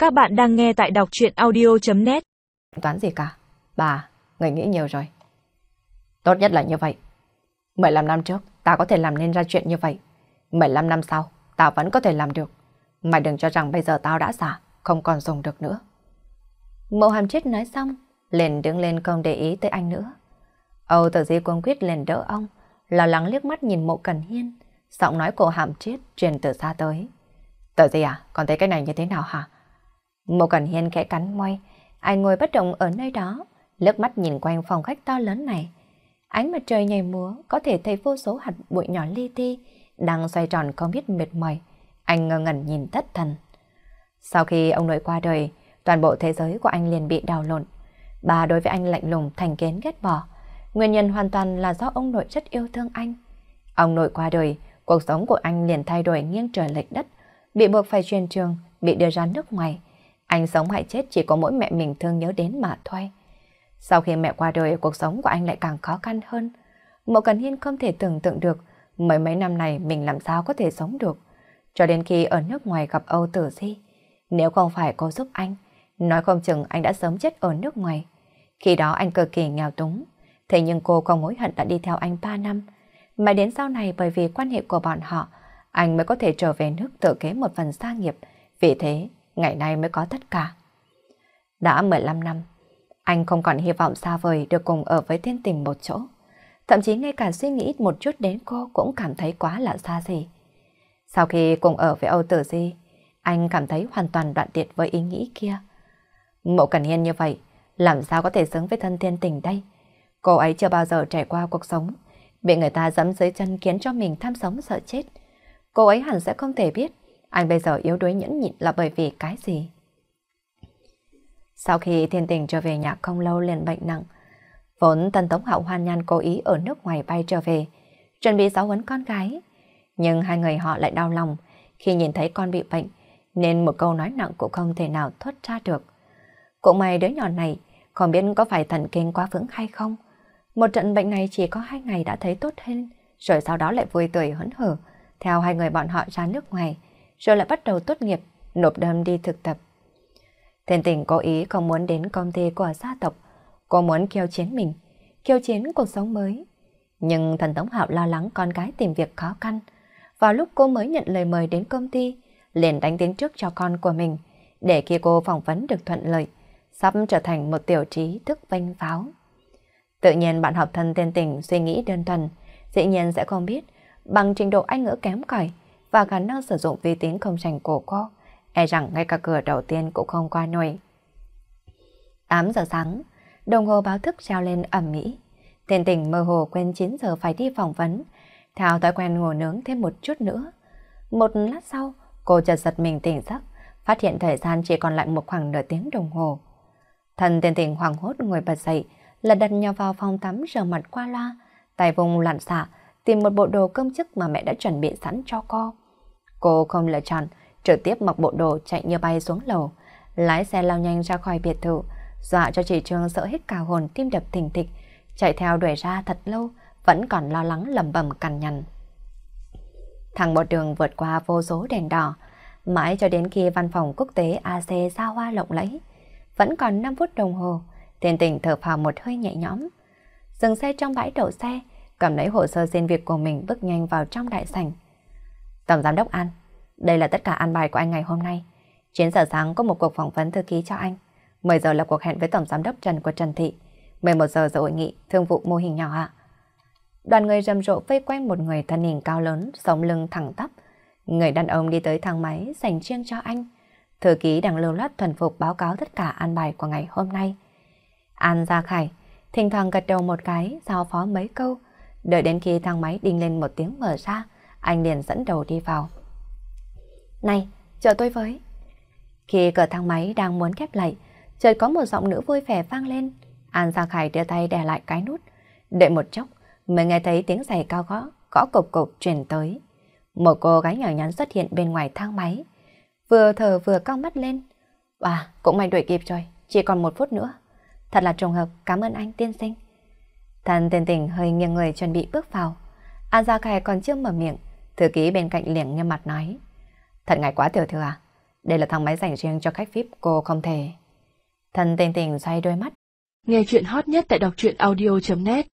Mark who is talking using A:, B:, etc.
A: Các bạn đang nghe tại đọc truyện audio.net.
B: Toán gì cả? Bà, người nghĩ nhiều rồi. Tốt nhất là như vậy. 15 năm trước, ta có thể làm nên ra chuyện như vậy. 15 năm sau, ta vẫn có thể làm được. Mày đừng cho rằng bây giờ tao đã già, không còn dùng được nữa.
C: Mộ Hàm Triết nói xong, liền đứng lên không để ý tới anh nữa. Âu Tử Di cuống quýt liền đỡ ông, lo lắng liếc mắt nhìn Mộ Cẩn Hiên. Giọng nói của Hàm Triết truyền từ xa tới.
B: Tử Di à, con thấy cái này như thế nào hả?
C: Mộ Cẩn Hiên khẽ cắn môi, anh ngồi bất động ở nơi đó, liếc mắt nhìn quanh phòng khách to lớn này. Ánh mặt trời nhảy múa, có thể thấy vô số hạt bụi nhỏ li ti đang xoay tròn không biết mệt mỏi. Anh ngơ ngẩn nhìn thất thần. Sau khi ông nội qua đời, toàn bộ thế giới của anh liền bị đảo lộn. Bà đối với anh lạnh lùng, thành kiến, ghét bỏ. Nguyên nhân hoàn toàn là do ông nội rất yêu thương anh. Ông nội qua đời, cuộc sống của anh liền thay đổi nghiêng trời lệch đất, bị buộc phải chuyển trường, bị đưa ra nước ngoài. Anh sống hay chết chỉ có mỗi mẹ mình thương nhớ đến mà thôi. Sau khi mẹ qua đời, cuộc sống của anh lại càng khó khăn hơn. Mộ Cẩn Hiên không thể tưởng tượng được mấy năm này mình làm sao có thể sống được. Cho đến khi ở nước ngoài gặp Âu Tử Di, nếu không phải cô giúp anh, nói không chừng anh đã sớm chết ở nước ngoài. Khi đó anh cực kỳ nghèo túng, thế nhưng cô không hối hận đã đi theo anh 3 năm. Mà đến sau này bởi vì quan hệ của bọn họ, anh mới có thể trở về nước tự kế một phần gia nghiệp. Vì thế, ngày nay mới có tất cả. Đã 15 năm, anh không còn hy vọng xa vời được cùng ở với Thiên Tình một chỗ. Thậm chí ngay cả suy nghĩ một chút đến cô cũng cảm thấy quá là xa xỉ. Sau khi cùng ở với Âu Tử Di, anh cảm thấy hoàn toàn đoạn tuyệt với ý nghĩ kia. Mộ Cẩn Hiên như vậy, làm sao có thể xứng với thân Thiên Tình đây? Cô ấy chưa bao giờ trải qua cuộc sống, bị người ta giẫm dưới chân khiến cho mình tham sống sợ chết. Cô ấy hẳn sẽ không thể biết anh bây giờ yếu đuối nhẫn nhịn là bởi vì cái gì. Sau khi Thiên Tình trở về nhà không lâu liền bệnh nặng, vốn Tần Tống Hạo hoan nhan cố ý ở nước ngoài bay trở về, chuẩn bị giáo huấn con gái. Nhưng hai người họ lại đau lòng khi nhìn thấy con bị bệnh, nên một câu nói nặng cũng không thể nào thốt ra được. Cũng may đứa nhỏ này không biết có phải thần kinh quá vững hay không. Một trận bệnh này chỉ có 2 ngày đã thấy tốt hơn, rồi sau đó lại vui tươi hớn hở, theo hai người bọn họ ra nước ngoài, rồi lại bắt đầu tốt nghiệp, nộp đơn đi thực tập. Thiên Tình cố ý không muốn đến công ty của gia tộc, cô muốn khiêu chiến mình, khiêu chiến cuộc sống mới. Nhưng Thần Tống Hạo lo lắng con gái tìm việc khó khăn. Vào lúc cô mới nhận lời mời đến công ty, liền đánh tiếng trước cho con của mình, để khi cô phỏng vấn được thuận lợi, sắp trở thành một tiểu trí thức vênh pháo. Tự nhiên bạn học thân Thiên Tình suy nghĩ đơn thuần, dĩ nhiên sẽ không biết bằng trình độ Anh ngữ kém cỏi và khả năng sử dụng vi tính không sành của cô, e rằng ngay cả cửa đầu tiên cũng không qua nổi. 8 giờ sáng, đồng hồ báo thức treo lên ầm ĩ. Thiên Tình mơ hồ quên 9 giờ phải đi phỏng vấn, theo thói quen ngủ nướng thêm một chút nữa. Một lát sau, cô chợt giật mình tỉnh giấc, phát hiện thời gian chỉ còn lại một khoảng nửa tiếng đồng hồ. Thần Thiên Tình hoảng hốt ngồi bật dậy, lật đật nhào vào phòng tắm rửa mặt qua loa, tay vùng loạn xạ tìm một bộ đồ công chức mà mẹ đã chuẩn bị sẵn cho cô. Cô không lựa chọn, trực tiếp mặc bộ đồ chạy như bay xuống lầu, lái xe lao nhanh ra khỏi biệt thự, dọa cho chị Trương sợ hết cả hồn, tim đập thình thịch, chạy theo đuổi ra thật lâu, vẫn còn lo lắng lẩm bẩm cằn nhằn. Thẳng một đường vượt qua vô số đèn đỏ, mãi cho đến khi văn phòng quốc tế AC xa hoa lộng lẫy. Vẫn còn 5 phút đồng hồ, Thiên Tình thở phào một hơi nhẹ nhõm. Dừng xe trong bãi đậu xe, cầm lấy hồ sơ xin việc của mình bước nhanh vào trong đại sảnh. Tổng giám đốc An, đây là tất cả an bài của anh ngày hôm nay. 9 giờ sáng có một cuộc phỏng vấn thư ký cho anh. 10 giờ là cuộc hẹn với tổng giám đốc Trần của Trần Thị. 11 giờ dự hội nghị thương vụ mô hình nhỏ ạ. Đoàn người rầm rộ vây quanh một người thân hình cao lớn, sống lưng thẳng tắp. Người đàn ông đi tới thang máy dành riêng cho anh. Thư ký đang lưu loát thuần phục báo cáo tất cả an bài của ngày hôm nay. An Gia Khải thỉnh thoảng gật đầu một cái, giao phó mấy câu. Đợi đến khi thang máy đinh lên một tiếng mở ra, anh liền dẫn đầu đi vào. Này, chờ tôi với. Khi cửa thang máy đang muốn khép lại, chợt có một giọng nữ vui vẻ vang lên. An Gia Khải đưa tay đè lại cái nút. Đợi một chốc, mới nghe thấy tiếng giày cao gõ cộc cộc truyền tới. Một cô gái nhỏ nhắn xuất hiện bên ngoài thang máy, vừa thở vừa cong mắt lên. Cũng may đuổi kịp rồi, chỉ còn 1 phút nữa. Thật là trùng hợp, cảm ơn anh tiên sinh. Thần Thiên Tình hơi nghiêng người chuẩn bị bước vào. An Gia Khải còn chưa mở miệng, thư ký bên cạnh liền nghiêm mặt nói: Thật ngại quá tiểu thư à,
B: Đây là thang máy dành riêng cho khách VIP, cô không thể. Thần Tình Tình xoay đôi mắt.
A: Nghe chuyện hot nhất tại đọc truyện audio.net